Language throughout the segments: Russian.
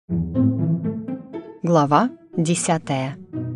Глава 10.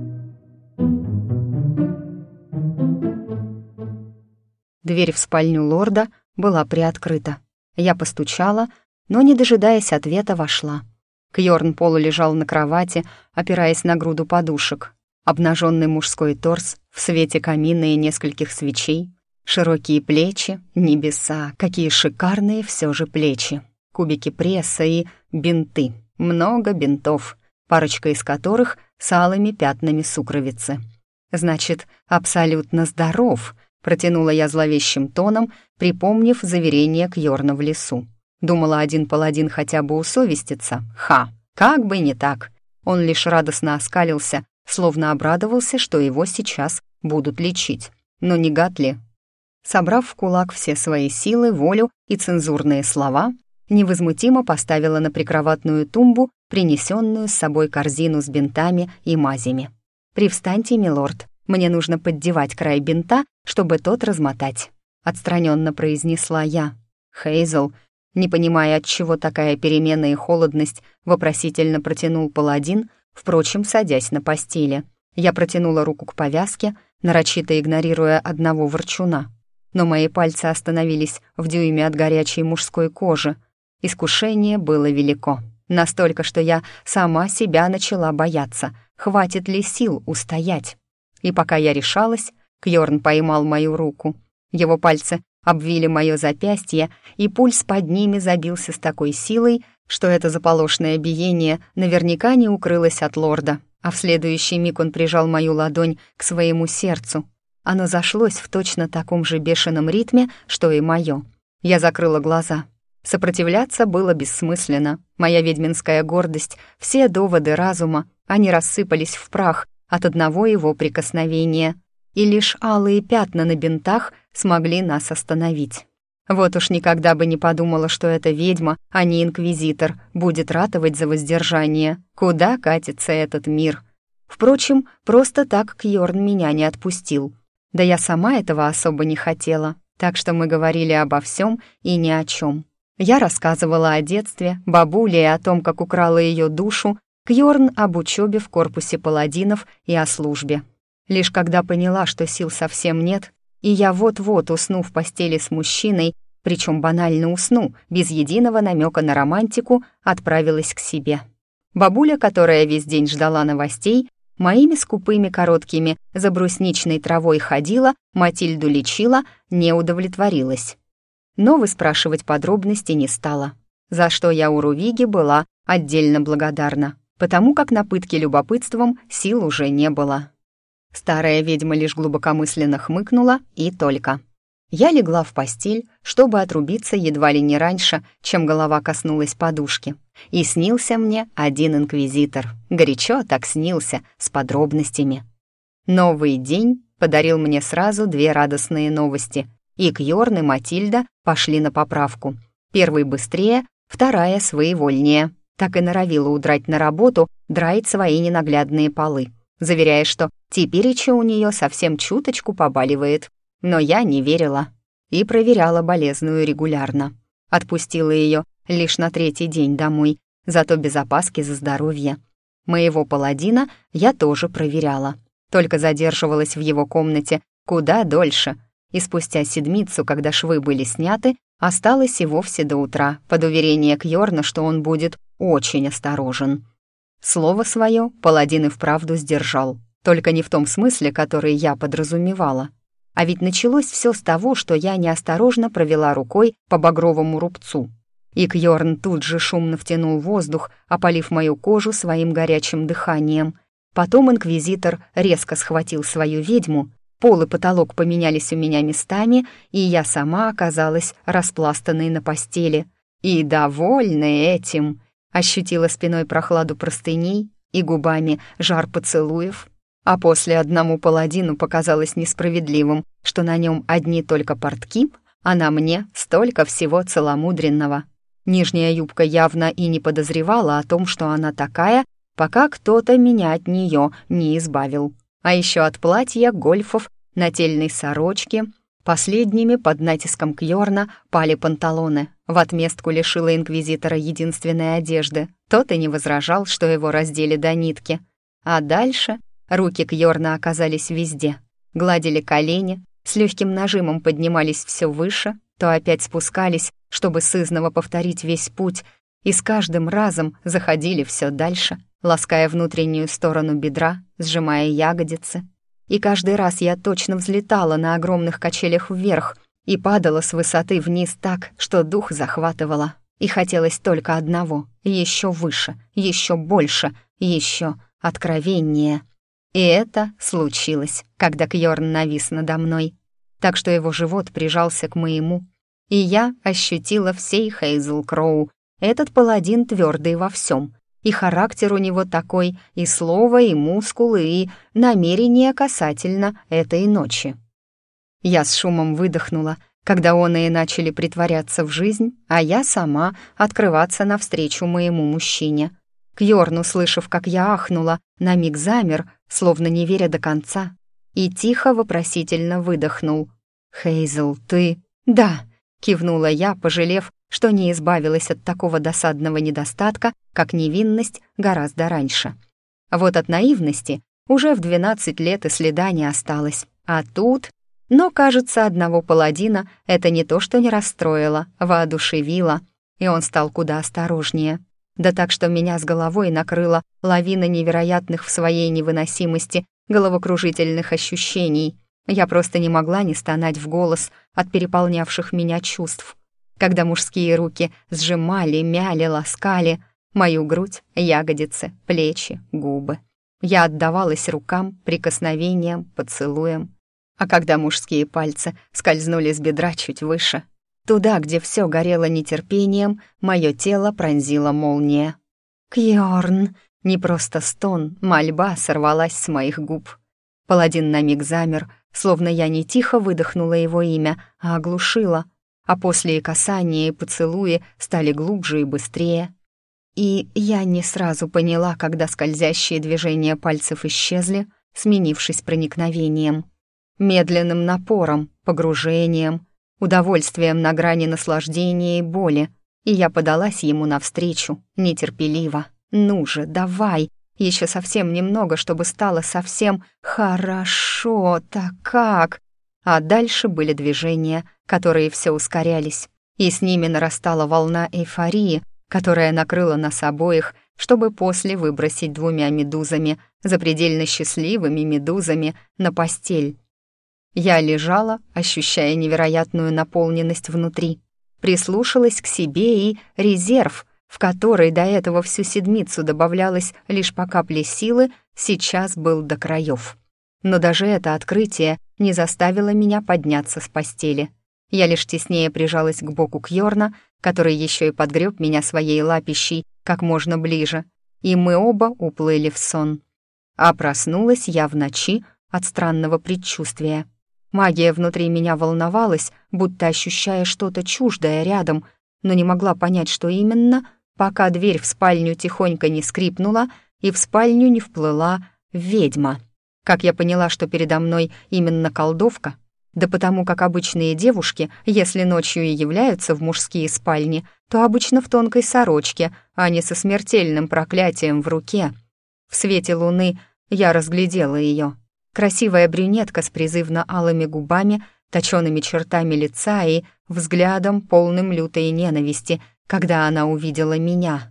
Дверь в спальню лорда была приоткрыта. Я постучала, но, не дожидаясь ответа, вошла. Кьорн полулежал на кровати, опираясь на груду подушек. Обнаженный мужской торс в свете камина и нескольких свечей, широкие плечи, небеса, какие шикарные все же плечи, кубики пресса и бинты, много бинтов, парочка из которых с алыми пятнами сукровицы. «Значит, абсолютно здоров», — протянула я зловещим тоном, припомнив заверение Кьорна в лесу. Думала, один паладин хотя бы усовестится. Как бы не так. Он лишь радостно оскалился, словно обрадовался, что его сейчас будут лечить. Но не гад ли? Собрав в кулак все свои силы, волю и цензурные слова, невозмутимо поставила на прикроватную тумбу принесенную с собой корзину с бинтами и мазями. «Привстаньте, милорд, мне нужно поддевать край бинта, чтобы тот размотать», — отстраненно произнесла я. Хейзел, не понимая, отчего такая перемена и холодность, вопросительно протянул паладин, впрочем, садясь на постели. Я протянула руку к повязке, нарочито игнорируя одного ворчуна. Но мои пальцы остановились в дюйме от горячей мужской кожи. Искушение было велико. Настолько, что я сама себя начала бояться, хватит ли сил устоять. И пока я решалась, Кьорн поймал мою руку. Его пальцы обвили мое запястье, и пульс под ними забился с такой силой, что это заполошное биение наверняка не укрылось от лорда, а в следующий миг он прижал мою ладонь к своему сердцу. Оно зашлось в точно таком же бешеном ритме, что и мое. Я закрыла глаза. Сопротивляться было бессмысленно. Моя ведьминская гордость, все доводы разума, они рассыпались в прах от одного его прикосновения. И лишь алые пятна на бинтах смогли нас остановить. Вот уж никогда бы не подумала, что эта ведьма, а не инквизитор, будет ратовать за воздержание. Куда катится этот мир? Впрочем, просто так Кьорн меня не отпустил. Да я сама этого особо не хотела, так что мы говорили обо всем и ни о чем. Я рассказывала о детстве, бабуле и о том, как украла ее душу, Кьорн об учебе в корпусе паладинов и о службе. Лишь когда поняла, что сил совсем нет, и я вот-вот усну в постели с мужчиной, причем банально усну, без единого намека на романтику, отправилась к себе. Бабуля, которая весь день ждала новостей, моими скупыми короткими за брусничной травой ходила, Матильду лечила, не удовлетворилась. Но выспрашивать подробности не стала, за что я у Рувиги была отдельно благодарна, потому как на пытки любопытством сил уже не было. Старая ведьма лишь глубокомысленно хмыкнула и только. Я легла в постель, чтобы отрубиться едва ли не раньше, чем голова коснулась подушки. И снился мне один инквизитор. Горячо так снился, с подробностями. Новый день подарил мне сразу две радостные новости. И Кьорн, и Матильда пошли на поправку. Первый быстрее, вторая своевольнее. Так и норовила удрать на работу, драить свои ненаглядные полы, заверяя, что тепереча у нее совсем чуточку побаливает. Но я не верила и проверяла болезную регулярно. Отпустила ее лишь на третий день домой, зато без опаски за здоровье. Моего паладина я тоже проверяла, только задерживалась в его комнате куда дольше, и спустя седмицу, когда швы были сняты, осталась и вовсе до утра, под уверение Кьорна, что он будет очень осторожен. Слово свое паладин и вправду сдержал, только не в том смысле, который я подразумевала. А ведь началось все с того, что я неосторожно провела рукой по багровому рубцу. И Кьорн тут же шумно втянул воздух, опалив мою кожу своим горячим дыханием. Потом инквизитор резко схватил свою ведьму, пол и потолок поменялись у меня местами, и я сама оказалась распластанной на постели. И, довольная этим, ощутила спиной прохладу простыней и губами жар поцелуев, а после одному паладину показалось несправедливым, что на нем одни только портки, а на мне столько всего целомудренного. Нижняя юбка явно и не подозревала о том, что она такая, пока кто-то меня от нее не избавил. А еще от платья, гольфов, нательной сорочки, Последними под натиском Кьорна пали панталоны. В отместку лишила инквизитора единственной одежды. Тот и не возражал, что его раздели до нитки. А дальше руки Кьорна оказались везде. Гладили колени, с легким нажимом поднимались все выше, то опять спускались, чтобы сызнова повторить весь путь, и с каждым разом заходили все дальше, лаская внутреннюю сторону бедра, сжимая ягодицы. И каждый раз я точно взлетала на огромных качелях вверх и падала с высоты вниз так, что дух захватывало. И хотелось только одного — еще выше, еще больше, еще откровеннее. И это случилось, когда Кьорн навис надо мной, так что его живот прижался к моему, и я ощутила всей Хейзел Кроу. Этот паладин твердый во всем, и характер у него такой, и слово, и мускулы, и намерение касательно этой ночи. Я с шумом выдохнула, когда оные начали притворяться в жизнь, а я сама открываться навстречу моему мужчине. Кьорн, услышав, как я ахнула, на миг замер, словно не веря до конца, и тихо вопросительно выдохнул. «Хейзел, ты...» «Да», — кивнула я, пожалев, что не избавилась от такого досадного недостатка, как невинность, гораздо раньше. Вот от наивности уже в 12 лет и следа не осталось, а тут... Но, кажется, одного паладина это не то что не расстроило, воодушевило, и он стал куда осторожнее. Да так, что меня с головой накрыла лавина невероятных в своей невыносимости головокружительных ощущений. Я просто не могла не стонать в голос от переполнявших меня чувств. Когда мужские руки сжимали, мяли, ласкали мою грудь, ягодицы, плечи, губы. Я отдавалась рукам, прикосновениям, поцелуям. А когда мужские пальцы скользнули с бедра чуть выше, туда, где все горело нетерпением, мое тело пронзила молния. «Кьорн!» — не просто стон, мольба сорвалась с моих губ. Паладин на миг замер, словно я не тихо выдохнула его имя, а оглушила, а после и касания, и поцелуи стали глубже и быстрее. И я не сразу поняла, когда скользящие движения пальцев исчезли, сменившись проникновением. Медленным напором, погружением, удовольствием на грани наслаждения и боли, и я подалась ему навстречу, нетерпеливо. «Ну же, давай, еще совсем немного, чтобы стало совсем хорошо-то как!» А дальше были движения, которые все ускорялись, и с ними нарастала волна эйфории, которая накрыла нас обоих, чтобы после выбросить 2 медузами, запредельно счастливыми медузами, на постель. Я лежала, ощущая невероятную наполненность внутри, прислушалась к себе, и резерв, в который до этого всю седмицу добавлялось лишь по капле силы, сейчас был до краев. Но даже это открытие не заставило меня подняться с постели. Я лишь теснее прижалась к боку Кьорна, который еще и подгреб меня своей лапищей как можно ближе, и мы оба уплыли в сон. А проснулась я в ночи от странного предчувствия. Магия внутри меня волновалась, будто ощущая что-то чуждое рядом, но не могла понять, что именно, пока дверь в спальню тихонько не скрипнула и в спальню не вплыла ведьма. Как я поняла, что передо мной именно колдовка? Да потому как обычные девушки, если ночью и являются в мужские спальни, то обычно в тонкой сорочке, а не со смертельным проклятием в руке. В свете луны я разглядела ее. Красивая брюнетка с призывно-алыми губами, точёными чертами лица и взглядом, полным лютой ненависти, когда она увидела меня.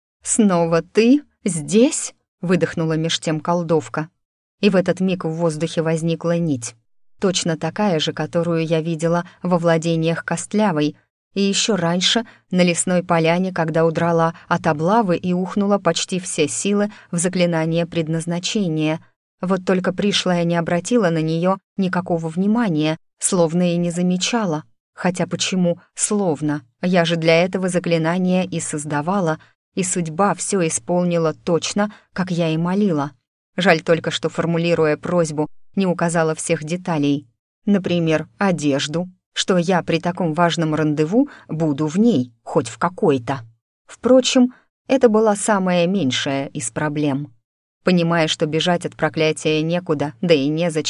«Снова ты здесь?» — выдохнула меж тем колдовка. И в этот миг в воздухе возникла нить, точно такая же, которую я видела во владениях Костлявой, и еще раньше на лесной поляне, когда удрала от облавы и ухнула почти все силы в заклинание предназначения. Вот только пришлая не обратила на нее никакого внимания, словно и не замечала. Хотя почему «словно»? Я же для этого заклинания и создавала, и судьба все исполнила точно, как я и молила. Жаль только, что, формулируя просьбу, не указала всех деталей. Например, одежду, что я при таком важном рандеву буду в ней, хоть в какой-то. Впрочем, это была самая меньшая из проблем. Понимая, что бежать от проклятия некуда, да и незачем,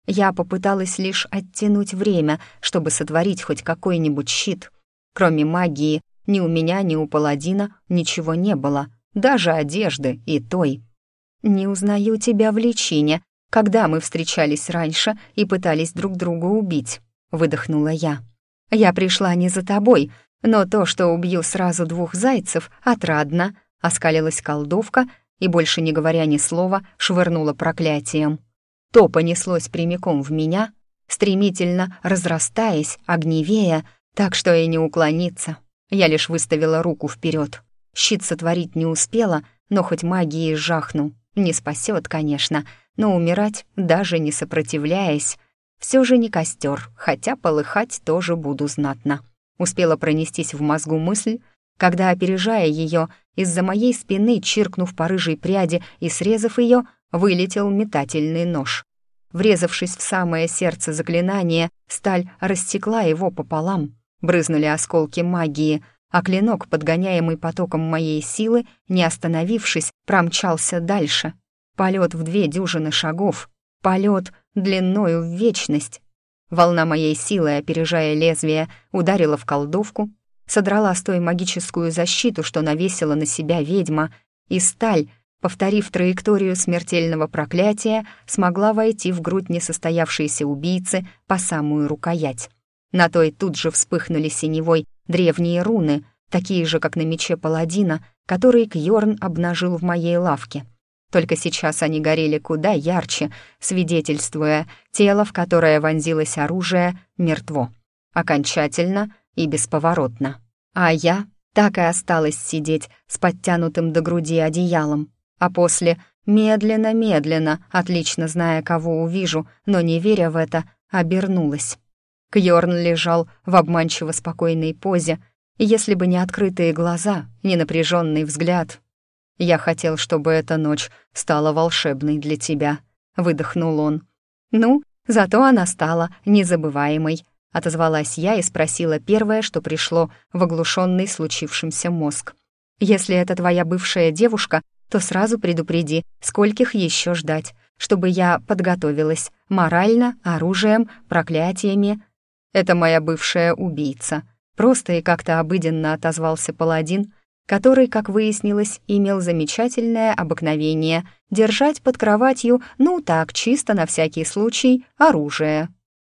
Я попыталась лишь оттянуть время, чтобы сотворить хоть какой-нибудь щит. Кроме магии, ни у меня, ни у паладина ничего не было, даже одежды и той. «Не узнаю тебя в личине, когда мы встречались раньше и пытались друг друга убить», — выдохнула я. «Я пришла не за тобой, но то, что убью сразу 2 зайцев, отрадно», — оскалилась колдовка и, больше не говоря ни слова, швырнула проклятием. То понеслось прямиком в меня, стремительно разрастаясь, огневея, так что и не уклониться. Я лишь выставила руку вперед. Щит сотворить не успела, но хоть магией жахну. Не спасет, конечно, но умирать, даже не сопротивляясь, все же не костер, хотя полыхать тоже буду знатно. Успела пронестись в мозгу мысль, когда, опережая ее, из-за моей спины, чиркнув по рыжей пряди и срезав ее, вылетел метательный нож. Врезавшись в самое сердце заклинания, сталь рассекла его пополам. Брызнули осколки магии, а клинок, подгоняемый потоком моей силы, не остановившись, промчался дальше. Полет в 2 дюжины шагов, полет длиною в вечность. Волна моей силы, опережая лезвие, ударила в колдовку, содрала с той магическую защиту, что навесила на себя ведьма, и сталь, повторив траекторию смертельного проклятия, смогла войти в грудь несостоявшейся убийцы по самую рукоять. На той тут же вспыхнули синевой древние руны, такие же, как на мече паладина, который Кьорн обнажил в моей лавке. Только сейчас они горели куда ярче, свидетельствуя, тело, в которое вонзилось оружие, мертво. Окончательно и бесповоротно. А я так и осталась сидеть с подтянутым до груди одеялом. А после, медленно, отлично зная, кого увижу, но не веря в это, обернулась. Кьорн лежал в обманчиво спокойной позе, и если бы не открытые глаза, не напряженный взгляд... «Я хотел, чтобы эта ночь стала волшебной для тебя», — выдохнул он. «Ну, зато она стала незабываемой», — отозвалась я и спросила первое, что пришло в оглушенный случившимся мозг. «Если это твоя бывшая девушка, то сразу предупреди, скольких еще ждать, чтобы я подготовилась морально, оружием, проклятиями». «Это моя бывшая убийца», — просто и как-то обыденно отозвался паладин, который, как выяснилось, имел замечательное обыкновение держать под кроватью, ну так, чисто на всякий случай, оружие.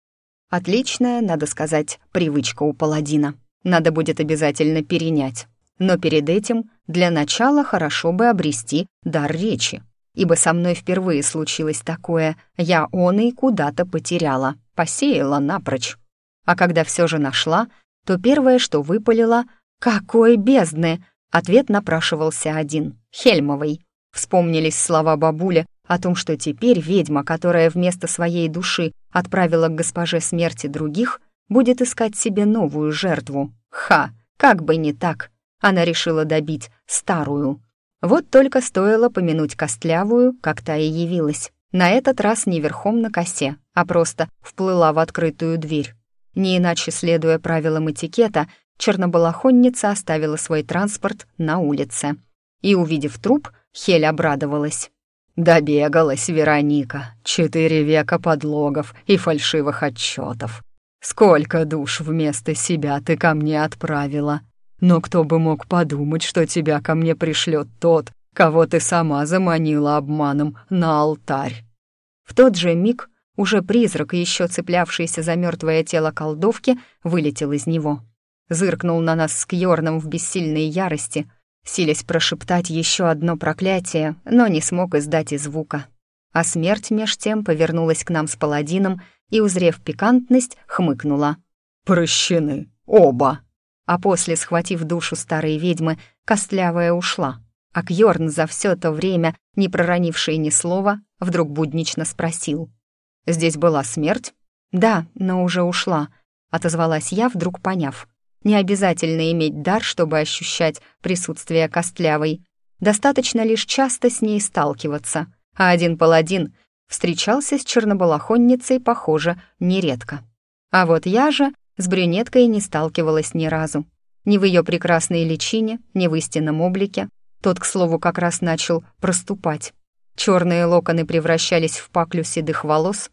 Отличная, надо сказать, привычка у паладина. Надо будет обязательно перенять. Но перед этим для начала хорошо бы обрести дар речи, ибо со мной впервые случилось такое, я он и куда-то потеряла, посеяла напрочь. А когда все же нашла, то первое, что выпалила — «Какой бездны!» Ответ напрашивался один — Хельмовой. Вспомнились слова бабули о том, что теперь ведьма, которая вместо своей души отправила к госпоже смерти других, будет искать себе новую жертву. Ха, как бы не так. Она решила добить старую. Вот только стоило помянуть костлявую, как та и явилась. На этот раз не верхом на косе, а просто вплыла в открытую дверь. Не иначе, следуя правилам этикета, чернобалахонница оставила свой транспорт на улице. И, увидев труп, Хель обрадовалась. «Добегалась, Вероника. 4 века подлогов и фальшивых отчетов. Сколько душ вместо себя ты ко мне отправила. Но кто бы мог подумать, что тебя ко мне пришлет тот, кого ты сама заманила обманом на алтарь». В тот же миг уже призрак, еще цеплявшийся за мертвое тело колдовки, вылетел из него. Зыркнул на нас с Кьорном в бессильной ярости, силясь прошептать еще одно проклятие, но не смог издать и звука. А смерть меж тем повернулась к нам с паладином и, узрев пикантность, хмыкнула. «Прощены, оба!» А после, схватив душу старой ведьмы, костлявая ушла. А Кьорн, за все то время, не проронивший ни слова, вдруг буднично спросил. «Здесь была смерть?» «Да, но уже ушла», — отозвалась я, вдруг поняв. Не обязательно иметь дар, чтобы ощущать присутствие костлявой. Достаточно лишь часто с ней сталкиваться. А один паладин встречался с чернобалахонницей, похоже, нередко. А вот я же с брюнеткой не сталкивалась ни разу. Ни в ее прекрасной личине, ни в истинном облике. Тот, к слову, как раз начал проступать. Черные локоны превращались в паклю седых волос,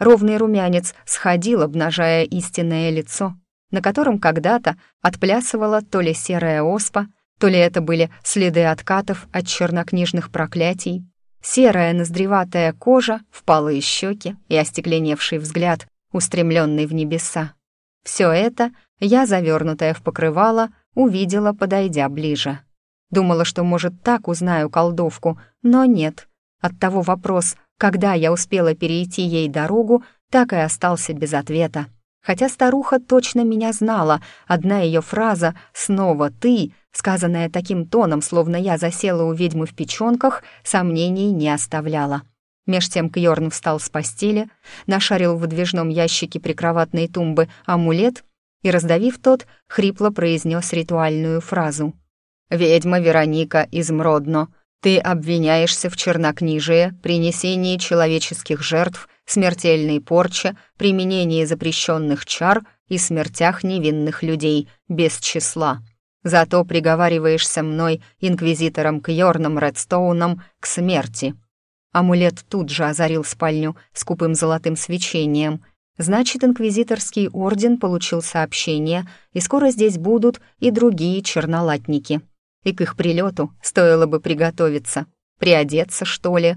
Ровный румянец сходил, обнажая истинное лицо, на котором когда-то отплясывала то ли серая оспа, то ли это были следы откатов от чернокнижных проклятий. Серая ноздреватая кожа, впалые щеки и остекленевший взгляд, устремленный в небеса. Все это я, завернутая в покрывало, увидела, подойдя ближе. Думала, что, может, так узнаю колдовку, но нет. Оттого вопрос, когда я успела перейти ей дорогу, так и остался без ответа. Хотя старуха точно меня знала, одна ее фраза «снова ты», сказанная таким тоном, словно я засела у ведьмы в печенках, сомнений не оставляла. Меж тем Кьорн встал с постели, нашарил в выдвижном ящике прикроватной тумбы амулет и, раздавив тот, хрипло произнес ритуальную фразу. «Ведьма Вероника из Мродно, ты обвиняешься в чернокнижии, принесении человеческих жертв, смертельной порче, применении запрещенных чар и смертях невинных людей, без числа. Зато приговариваешься мной, инквизитором Кьорном Редстоуном, к смерти». Амулет тут же озарил спальню скупым золотым свечением. Значит, инквизиторский орден получил сообщение, и скоро здесь будут и другие чернолатники. И к их прилету стоило бы приготовиться, приодеться, что ли.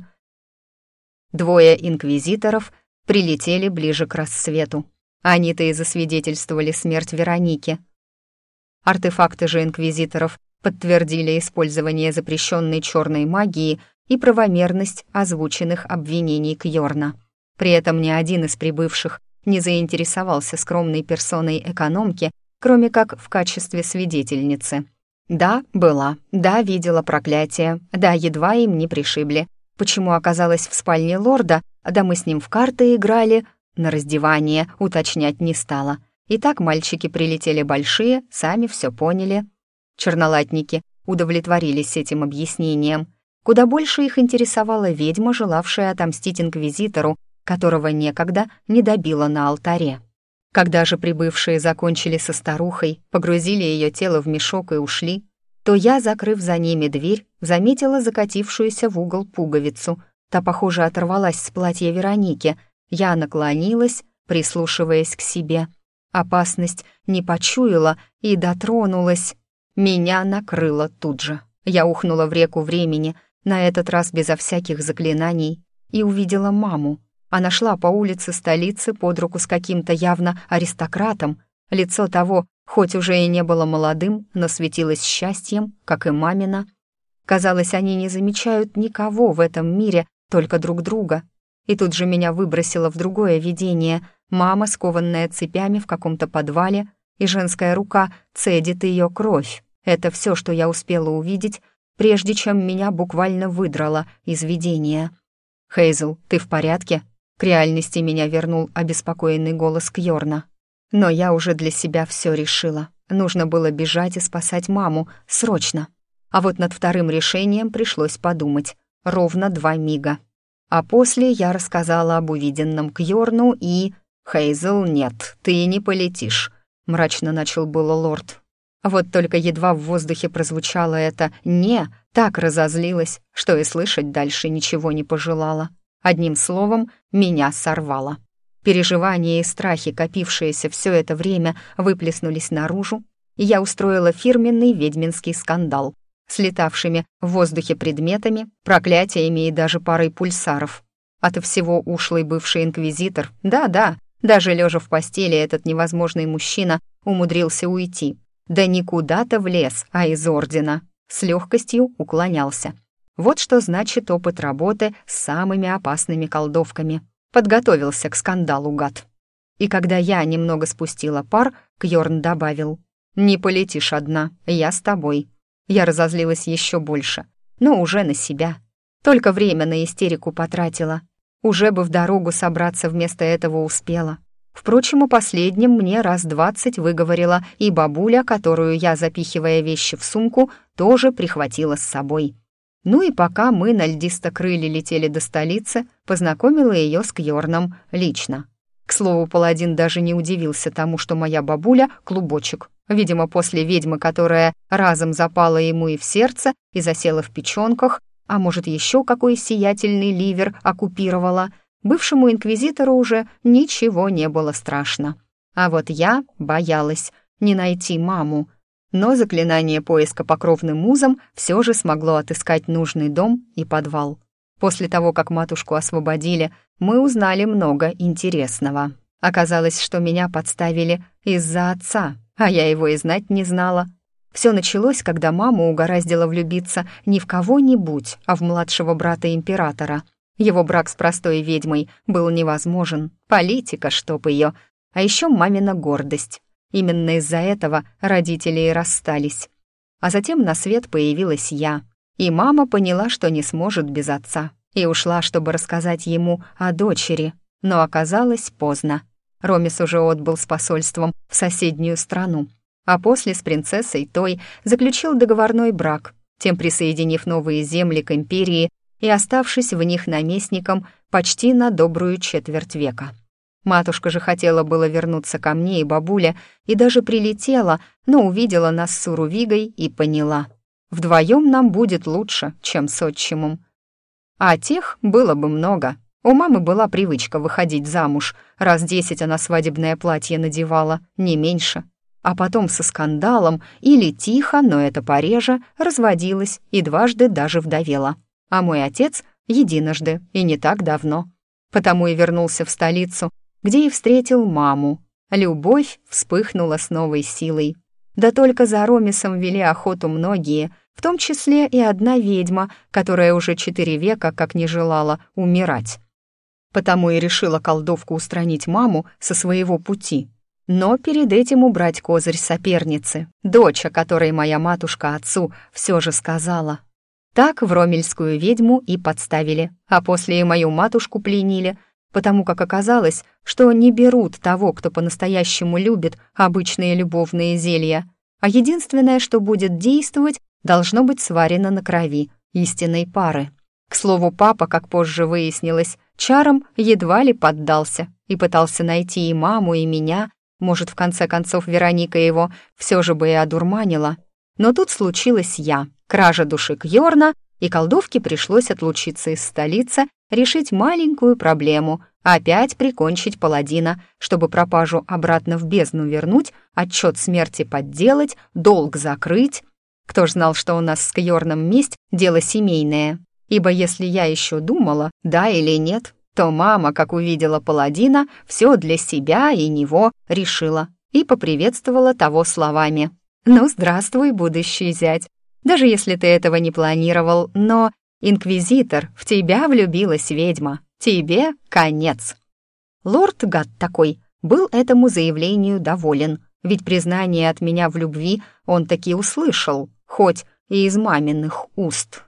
Двое инквизиторов прилетели ближе к рассвету. Они-то и засвидетельствовали смерть Вероники. Артефакты же инквизиторов подтвердили использование запрещенной черной магии и правомерность озвученных обвинений Кьорна. При этом ни один из прибывших не заинтересовался скромной персоной экономки, кроме как в качестве свидетельницы. Да, была, да, видела проклятие, да, едва им не пришибли. Почему оказалась в спальне лорда, да мы с ним в карты играли, на раздевание уточнять не стала. И так мальчики прилетели большие, сами все поняли. Чернолатники удовлетворились этим объяснением. Куда больше их интересовала ведьма, желавшая отомстить инквизитору, которого некогда не добила на алтаре. Когда же прибывшие закончили со старухой, погрузили ее тело в мешок и ушли, то я, закрыв за ними дверь, заметила закатившуюся в угол пуговицу. Та, похоже, оторвалась с платья Вероники. Я наклонилась, прислушиваясь к себе. Опасность не почуяла и дотронулась. Меня накрыло тут же. Я ухнула в реку времени, на этот раз безо всяких заклинаний, и увидела маму. Она шла по улице столицы под руку с каким-то явно аристократом. Лицо того, хоть уже и не было молодым, но светилось счастьем, как и мамина. Казалось, они не замечают никого в этом мире, только друг друга. И тут же меня выбросило в другое видение. Мама, скованная цепями в каком-то подвале, и женская рука цедит ее кровь. Это все, что я успела увидеть, прежде чем меня буквально выдрало из видения. «Хейзел, ты в порядке?» К реальности меня вернул обеспокоенный голос Кьорна. Но я уже для себя все решила. Нужно было бежать и спасать маму, срочно. А вот над вторым решением пришлось подумать. Ровно 2 мига. А после я рассказала об увиденном Кьорну и... «Хейзел, нет, ты не полетишь», — мрачно начал было лорд. Вот только едва в воздухе прозвучало это «не», так разозлилась, что и слышать дальше ничего не пожелала. Одним словом, меня сорвало. Переживания и страхи, копившиеся все это время, выплеснулись наружу, и я устроила фирменный ведьминский скандал с летавшими в воздухе предметами, проклятиями и даже парой пульсаров. Ото всего ушлый бывший инквизитор, да-да, даже лежа в постели этот невозможный мужчина умудрился уйти. Да не куда-то в лес, а из ордена. С легкостью уклонялся. Вот что значит опыт работы с самыми опасными колдовками. Подготовился к скандалу, гад. И когда я немного спустила пар, Кьорн добавил: «Не полетишь одна, я с тобой». Я разозлилась еще больше, но уже на себя. Только время на истерику потратила. Уже бы в дорогу собраться вместо этого успела. Впрочем, о последнем мне раз 20 выговорила и бабуля, которую я, запихивая вещи в сумку, тоже прихватила с собой. Ну и пока мы на льдисто-крыле летели до столицы, познакомила ее с Кьорном лично. К слову, паладин даже не удивился тому, что моя бабуля — клубочек. Видимо, после ведьмы, которая разом запала ему и в сердце, и засела в печенках, а может, еще какой сиятельный ливер оккупировала, бывшему инквизитору уже ничего не было страшно. А вот я боялась не найти маму. Но заклинание поиска по кровным узам все же смогло отыскать нужный дом и подвал. После того, как матушку освободили, мы узнали много интересного. Оказалось, что меня подставили из-за отца, а я его и знать не знала. Все началось, когда мама угораздила влюбиться не в кого-нибудь, а в младшего брата императора. Его брак с простой ведьмой был невозможен, политика, чтоб ее, а еще мамина гордость. Именно из-за этого родители и расстались. А затем на свет появилась я, и мама поняла, что не сможет без отца, и ушла, чтобы рассказать ему о дочери, но оказалось поздно. Ромис уже отбыл с посольством в соседнюю страну, а после с принцессой той заключил договорной брак, тем присоединив новые земли к империи и оставшись в них наместником почти на добрую четверть века. Матушка же хотела было вернуться ко мне и бабуле, и даже прилетела, но увидела нас с Урувигой и поняла. Вдвоем нам будет лучше, чем с отчимом. А тех было бы много. У мамы была привычка выходить замуж, раз 10 она свадебное платье надевала, не меньше. А потом со скандалом или тихо, но это пореже, разводилась и дважды даже вдовела. А мой отец единожды и не так давно. Потому и вернулся в столицу, где и встретил маму. Любовь вспыхнула с новой силой. Да только за Ромисом вели охоту многие, в том числе и одна ведьма, которая уже 4 века как не желала умирать. Потому и решила колдовку устранить маму со своего пути. Но перед этим убрать козырь соперницы, дочь, о которой моя матушка отцу все же сказала. Так в ромельскую ведьму и подставили, а после и мою матушку пленили, потому как оказалось, что не берут того, кто по-настоящему любит обычные любовные зелья, а единственное, что будет действовать, должно быть сварено на крови истинной пары. К слову, папа, как позже выяснилось, чарам едва ли поддался и пытался найти и маму, и меня. Может, в конце концов, Вероника его все же бы и одурманила. Но тут случилась я, кража души Кьорна, и колдовке пришлось отлучиться из столицы, решить маленькую проблему, опять прикончить паладина, чтобы пропажу обратно в бездну вернуть, отчет смерти подделать, долг закрыть. Кто ж знал, что у нас с Кьорном месть — дело семейное? Ибо если я еще думала, да или нет, то мама, как увидела паладина, все для себя и него решила и поприветствовала того словами: «Ну, здравствуй, будущий зять. Даже если ты этого не планировал, но, инквизитор, в тебя влюбилась ведьма. Тебе конец». Лорд, гад такой, был этому заявлению доволен, ведь признание от меня в любви он таки услышал, хоть и из маминых уст.